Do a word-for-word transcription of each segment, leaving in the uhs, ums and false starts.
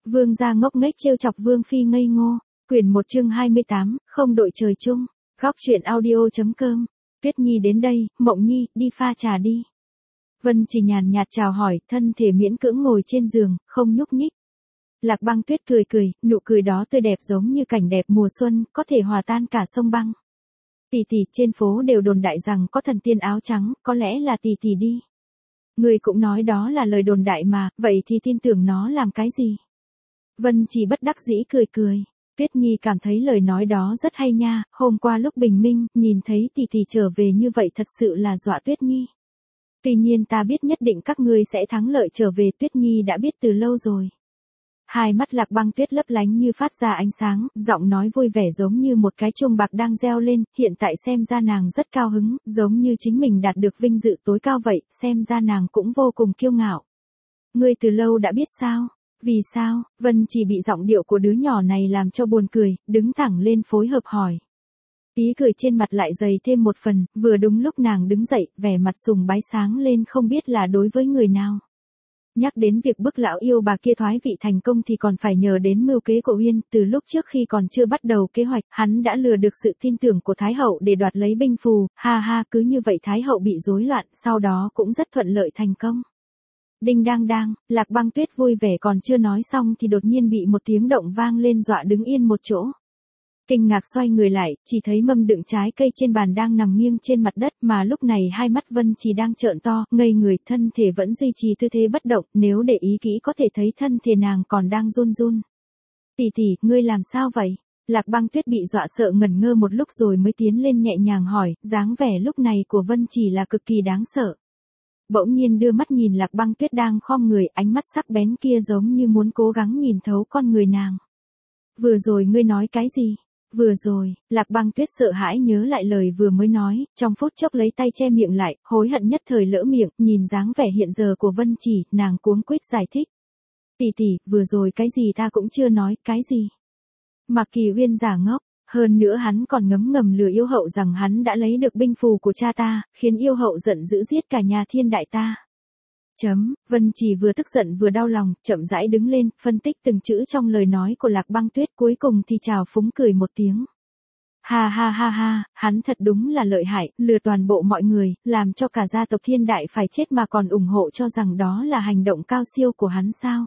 Vương gia ngốc nghếch trêu chọc Vương phi ngây ngô. Quyển một chương hai mươi tám, không đội trời chung. Góc truyện audio.com. Tuyết Nhi đến đây, Mộng Nhi, đi pha trà đi. Vân Chỉ nhàn nhạt chào hỏi, thân thể miễn cưỡng ngồi trên giường, không nhúc nhích. Lạc Băng Tuyết cười cười, nụ cười đó tươi đẹp giống như cảnh đẹp mùa xuân, có thể hòa tan cả sông băng. Tỷ tỷ, trên phố đều đồn đại rằng có thần tiên áo trắng, có lẽ là tỷ tỷ đi. Người cũng nói đó là lời đồn đại mà, vậy thì tin tưởng nó làm cái gì? Vân Chỉ bất đắc dĩ cười cười. Tuyết Nhi cảm thấy lời nói đó rất hay nha, hôm qua lúc bình minh, nhìn thấy tỷ tỷ trở về như vậy thật sự là dọa Tuyết Nhi. Tuy nhiên ta biết nhất định các ngươi sẽ thắng lợi trở về, Tuyết Nhi đã biết từ lâu rồi. Hai mắt Lạc Băng Tuyết lấp lánh như phát ra ánh sáng, giọng nói vui vẻ giống như một cái chuông bạc đang reo lên, hiện tại xem ra nàng rất cao hứng, giống như chính mình đạt được vinh dự tối cao vậy, xem ra nàng cũng vô cùng kiêu ngạo. Ngươi từ lâu đã biết sao? Vì sao? Vân Chỉ bị giọng điệu của đứa nhỏ này làm cho buồn cười, đứng thẳng lên phối hợp hỏi. Ý cười trên mặt lại dày thêm một phần, vừa đúng lúc nàng đứng dậy, vẻ mặt sùng bái sáng lên không biết là đối với người nào. Nhắc đến việc bức lão yêu bà kia thoái vị thành công thì còn phải nhờ đến mưu kế của Uyên, từ lúc trước khi còn chưa bắt đầu kế hoạch, hắn đã lừa được sự tin tưởng của Thái hậu để đoạt lấy binh phù, ha ha, cứ như vậy Thái hậu bị rối loạn, sau đó cũng rất thuận lợi thành công. Đinh đang đang, Lạc Băng Tuyết vui vẻ còn chưa nói xong thì đột nhiên bị một tiếng động vang lên dọa đứng yên một chỗ. Kinh ngạc xoay người lại, chỉ thấy mâm đựng trái cây trên bàn đang nằm nghiêng trên mặt đất mà lúc này hai mắt Vân Chỉ đang trợn to, ngây người, thân thể vẫn duy trì tư thế bất động, nếu để ý kỹ có thể thấy thân thể nàng còn đang run run. Tỷ tỷ, ngươi làm sao vậy? Lạc Băng Tuyết bị dọa sợ ngẩn ngơ một lúc rồi mới tiến lên nhẹ nhàng hỏi, dáng vẻ lúc này của Vân Chỉ là cực kỳ đáng sợ. Bỗng nhiên đưa mắt nhìn Lạc Băng Tuyết đang khom người, ánh mắt sắc bén kia giống như muốn cố gắng nhìn thấu con người nàng. Vừa rồi ngươi nói cái gì? Vừa rồi, Lạc Băng Tuyết sợ hãi nhớ lại lời vừa mới nói, trong phút chốc lấy tay che miệng lại, hối hận nhất thời lỡ miệng, nhìn dáng vẻ hiện giờ của Vân Chỉ, nàng cuống quýt giải thích. Tỷ tỷ, vừa rồi cái gì ta cũng chưa nói, cái gì? Mạc Kỳ Uyên giả ngốc, hơn nữa hắn còn ngấm ngầm lừa yêu hậu rằng hắn đã lấy được binh phù của cha ta, khiến yêu hậu giận dữ giết cả nhà Thiên đại ta. Chấm, Vân Chỉ vừa tức giận vừa đau lòng, chậm rãi đứng lên, phân tích từng chữ trong lời nói của Lạc Băng Tuyết, cuối cùng thì trào phúng cười một tiếng. Ha ha ha ha, hắn thật đúng là lợi hại, lừa toàn bộ mọi người, làm cho cả gia tộc Thiên đại phải chết mà còn ủng hộ cho rằng đó là hành động cao siêu của hắn sao.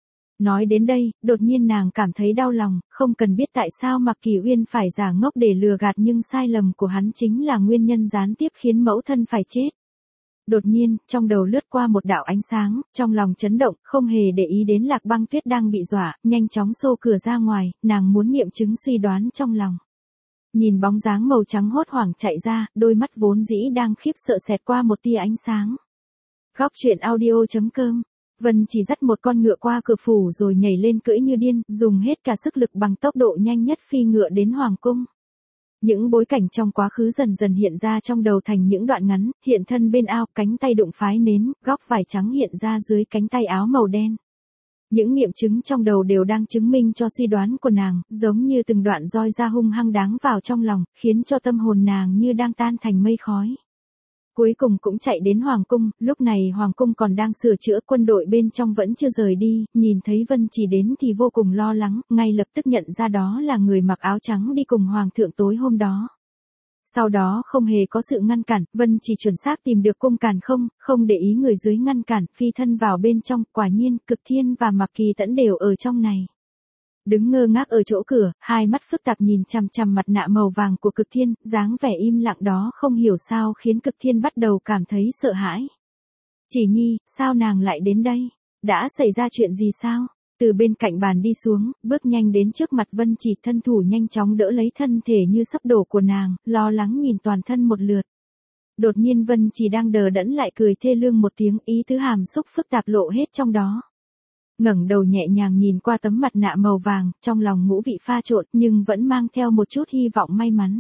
Nói đến đây, đột nhiên nàng cảm thấy đau lòng, không cần biết tại sao Mạc Kỳ Uyên phải giả ngốc để lừa gạt nhưng sai lầm của hắn chính là nguyên nhân gián tiếp khiến mẫu thân phải chết. Đột nhiên, trong đầu lướt qua một đạo ánh sáng, trong lòng chấn động, không hề để ý đến Lạc Băng Tuyết đang bị dọa, nhanh chóng xô cửa ra ngoài, nàng muốn nghiệm chứng suy đoán trong lòng. Nhìn bóng dáng màu trắng hốt hoảng chạy ra, đôi mắt vốn dĩ đang khiếp sợ xẹt qua một tia ánh sáng. Góc truyện audio.com. Vân Chỉ dắt một con ngựa qua cửa phủ rồi nhảy lên cưỡi như điên, dùng hết cả sức lực bằng tốc độ nhanh nhất phi ngựa đến hoàng cung. Những bối cảnh trong quá khứ dần dần hiện ra trong đầu thành những đoạn ngắn, hiện thân bên ao, cánh tay đụng phái nến, góc vải trắng hiện ra dưới cánh tay áo màu đen. Những nghiệm chứng trong đầu đều đang chứng minh cho suy đoán của nàng, giống như từng đoạn roi ra hung hăng đáng vào trong lòng, khiến cho tâm hồn nàng như đang tan thành mây khói. Cuối cùng cũng chạy đến hoàng cung, lúc này hoàng cung còn đang sửa chữa, quân đội bên trong vẫn chưa rời đi, nhìn thấy Vân Chỉ đến thì vô cùng lo lắng, ngay lập tức nhận ra đó là người mặc áo trắng đi cùng hoàng thượng tối hôm đó. Sau đó không hề có sự ngăn cản, Vân Chỉ chuẩn xác tìm được cung càn không, không để ý người dưới ngăn cản, phi thân vào bên trong, quả nhiên, Cực Thiên và Mạc Kỳ Tẫn đều ở trong này. Đứng ngơ ngác ở chỗ cửa, hai mắt phức tạp nhìn chằm chằm mặt nạ màu vàng của Cực Thiên, dáng vẻ im lặng đó không hiểu sao khiến Cực Thiên bắt đầu cảm thấy sợ hãi. Chỉ Nhi, sao nàng lại đến đây? Đã xảy ra chuyện gì sao? Từ bên cạnh bàn đi xuống, bước nhanh đến trước mặt Vân Chỉ, thân thủ nhanh chóng đỡ lấy thân thể như sắp đổ của nàng, lo lắng nhìn toàn thân một lượt. Đột nhiên Vân Chỉ đang đờ đẫn lại cười thê lương một tiếng, ý tứ hàm xúc phức tạp lộ hết trong đó. Ngẩng đầu nhẹ nhàng nhìn qua tấm mặt nạ màu vàng, trong lòng ngũ vị pha trộn nhưng vẫn mang theo một chút hy vọng may mắn.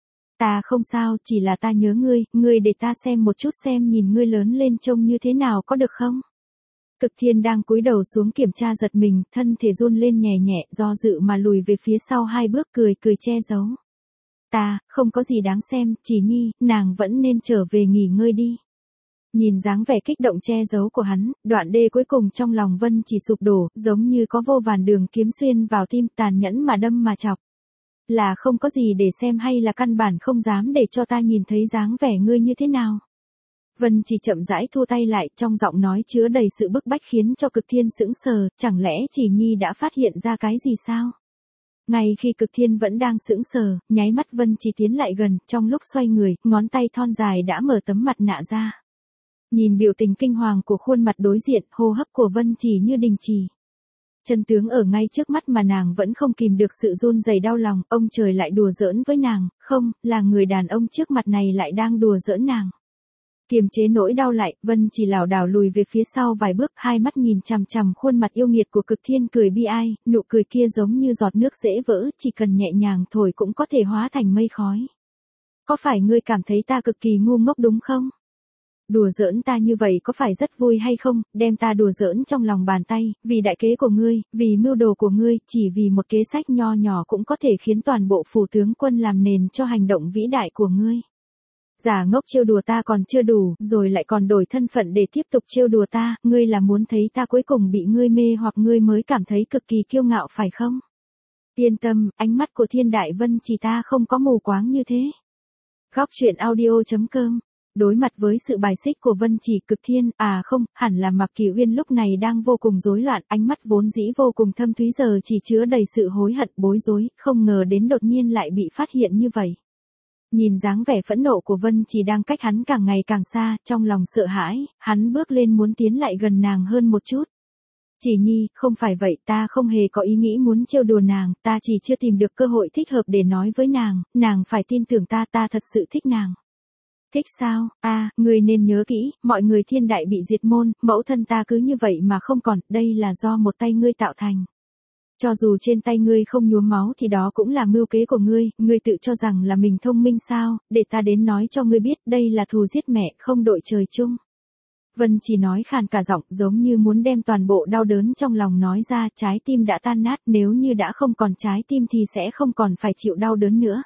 Ta không sao, chỉ là ta nhớ ngươi, ngươi để ta xem một chút xem nhìn ngươi lớn lên trông như thế nào có được không? Cực Thiên đang cúi đầu xuống kiểm tra giật mình, thân thể run lên nhẹ nhẹ, do dự mà lùi về phía sau hai bước, cười cười che giấu. Ta, không có gì đáng xem, Chỉ Nhi, nàng vẫn nên trở về nghỉ ngơi đi. Nhìn dáng vẻ kích động che giấu của hắn, đoạn đê cuối cùng trong lòng Vân chỉ sụp đổ, giống như có vô vàn đường kiếm xuyên vào tim, tàn nhẫn mà đâm mà chọc. Là không có gì để xem hay là căn bản không dám để cho ta nhìn thấy dáng vẻ ngươi như thế nào? Vân chỉ chậm rãi thu tay lại, trong giọng nói chứa đầy sự bức bách khiến cho Cực Thiên sững sờ, chẳng lẽ Chỉ Nhi đã phát hiện ra cái gì sao? Ngay khi Cực Thiên vẫn đang sững sờ, nháy mắt Vân chỉ tiến lại gần, trong lúc xoay người, ngón tay thon dài đã mở tấm mặt nạ ra. Nhìn biểu tình kinh hoàng của khuôn mặt đối diện, hô hấp của Vân chỉ như đình trì. Chân tướng ở ngay trước mắt mà nàng vẫn không kìm được sự run rẩy đau lòng, ông trời lại đùa giỡn với nàng, không, là người đàn ông trước mặt này lại đang đùa giỡn nàng. Kiềm chế nỗi đau lại, Vân chỉ lảo đảo lùi về phía sau vài bước, hai mắt nhìn chằm chằm khuôn mặt yêu nghiệt của Cực Thiên cười bi ai, nụ cười kia giống như giọt nước dễ vỡ, chỉ cần nhẹ nhàng thổi cũng có thể hóa thành mây khói. Có phải ngươi cảm thấy ta cực kỳ ngu ngốc đúng không? Đùa giỡn ta như vậy có phải rất vui hay không, đem ta đùa giỡn trong lòng bàn tay, vì đại kế của ngươi, vì mưu đồ của ngươi, chỉ vì một kế sách nho nhỏ cũng có thể khiến toàn bộ phủ tướng quân làm nền cho hành động vĩ đại của ngươi. Giả ngốc trêu đùa ta còn chưa đủ, rồi lại còn đổi thân phận để tiếp tục trêu đùa ta, ngươi là muốn thấy ta cuối cùng bị ngươi mê hoặc ngươi mới cảm thấy cực kỳ kiêu ngạo phải không? Yên tâm, ánh mắt của Thiên Đại Vân chỉ ta không có mù quáng như thế. Góc truyện audio chấm com. Đối mặt với sự bài xích của Vân Chỉ, Cực Thiên, à không, hẳn là Mạc Kỳ Uyên lúc này đang vô cùng rối loạn, ánh mắt vốn dĩ vô cùng thâm thúy giờ chỉ chứa đầy sự hối hận bối rối, không ngờ đến đột nhiên lại bị phát hiện như vậy. Nhìn dáng vẻ phẫn nộ của Vân Chỉ đang cách hắn càng ngày càng xa, trong lòng sợ hãi, hắn bước lên muốn tiến lại gần nàng hơn một chút. Chỉ Nhi, không phải vậy, ta không hề có ý nghĩ muốn trêu đùa nàng, ta chỉ chưa tìm được cơ hội thích hợp để nói với nàng, nàng phải tin tưởng ta, ta thật sự thích nàng. Thích sao? A, à, ngươi nên nhớ kỹ, mọi người Thiên Đại bị diệt môn, mẫu thân ta cứ như vậy mà không còn, đây là do một tay ngươi tạo thành. Cho dù trên tay ngươi không nhuốm máu thì đó cũng là mưu kế của ngươi, ngươi tự cho rằng là mình thông minh sao, để ta đến nói cho ngươi biết, đây là thù giết mẹ, không đội trời chung. Vân chỉ nói khàn cả giọng, giống như muốn đem toàn bộ đau đớn trong lòng nói ra, trái tim đã tan nát, nếu như đã không còn trái tim thì sẽ không còn phải chịu đau đớn nữa.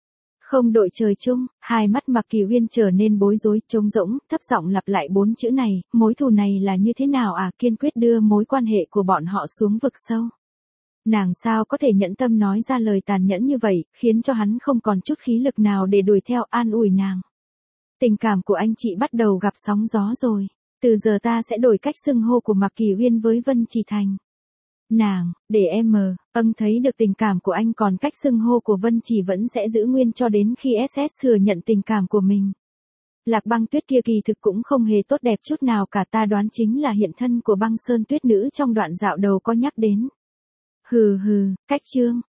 Không đội trời chung, hai mắt Mạc Kỳ Uyên trở nên bối rối, trống rỗng, thấp giọng lặp lại bốn chữ này, mối thù này là như thế nào à, kiên quyết đưa mối quan hệ của bọn họ xuống vực sâu. Nàng sao có thể nhẫn tâm nói ra lời tàn nhẫn như vậy, khiến cho hắn không còn chút khí lực nào để đuổi theo an ủi nàng. Tình cảm của anh chị bắt đầu gặp sóng gió rồi, từ giờ ta sẽ đổi cách xưng hô của Mạc Kỳ Uyên với Vân Chỉ thành nàng, để em mờ, âng thấy được tình cảm của anh còn cách xưng hô của Vân Chỉ vẫn sẽ giữ nguyên cho đến khi ét ét thừa nhận tình cảm của mình. Lạc Băng Tuyết kia kỳ thực cũng không hề tốt đẹp chút nào cả, ta đoán chính là hiện thân của Băng Sơn Tuyết nữ trong đoạn dạo đầu có nhắc đến. Hừ hừ, cách chương,